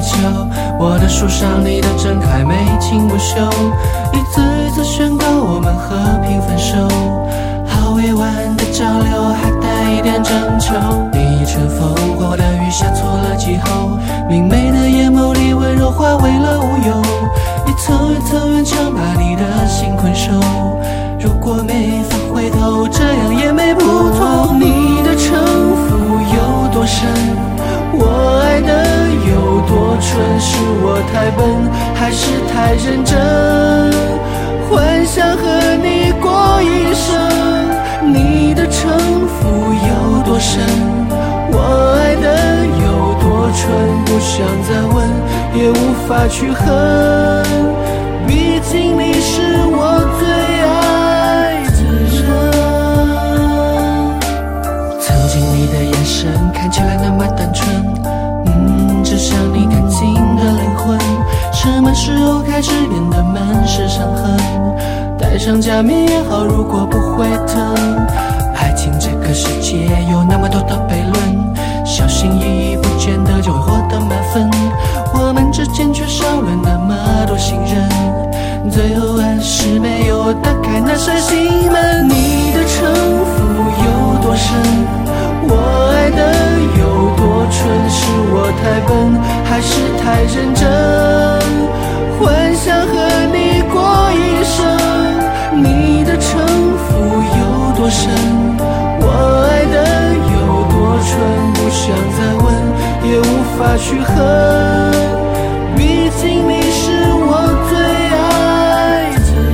球，我的树上你的真还眉清目秀，一次一次宣告我们和平分手，好委婉的交流还带一点征求，你乘风过的雨下错了气候，明媚的眼眸里温柔化为了无忧，一层一层顽强把你的心困守，如果没法回头，这样也没不妥。你的城府有多深，我爱的有多蠢，是我太笨还是太认真，幻想和你过一生。你的城府有多深，我爱的有多蠢，不想再问也无法去恨，毕竟你是我最爱的人。曾经你的眼神看起来那么单纯，只像你干净的灵魂，什么时候开始变得满是伤痕，戴上假面也好，如果不会疼。爱情这个世界有那么多的悖论，小心翼翼不见得就会获得满分，我们之间却少了那么多信任，最后还是没有打开那扇心门。你的城府有多深，我爱的有多蠢，是我太笨还是太认真，幻想和你过一生。你的城府有多深，我爱的有多蠢，不想再问也无法去恨，毕竟你是我最爱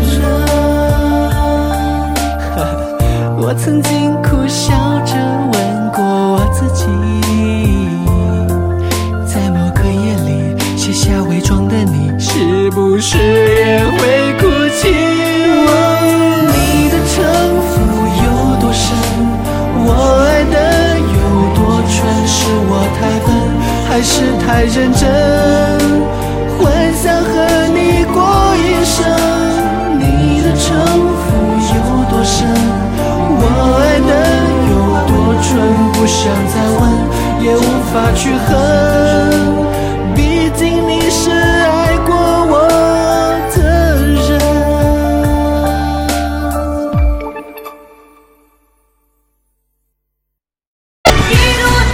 的人。我曾经苦笑着问过我自己，在某个夜里卸下伪装的你，是不是也会哭泣？你的城府有多深，我爱的有多蠢，是我太笨还是太认真，幻想和你过一生。你的城府有多深，我爱的有多蠢，不想再问也无法去恨，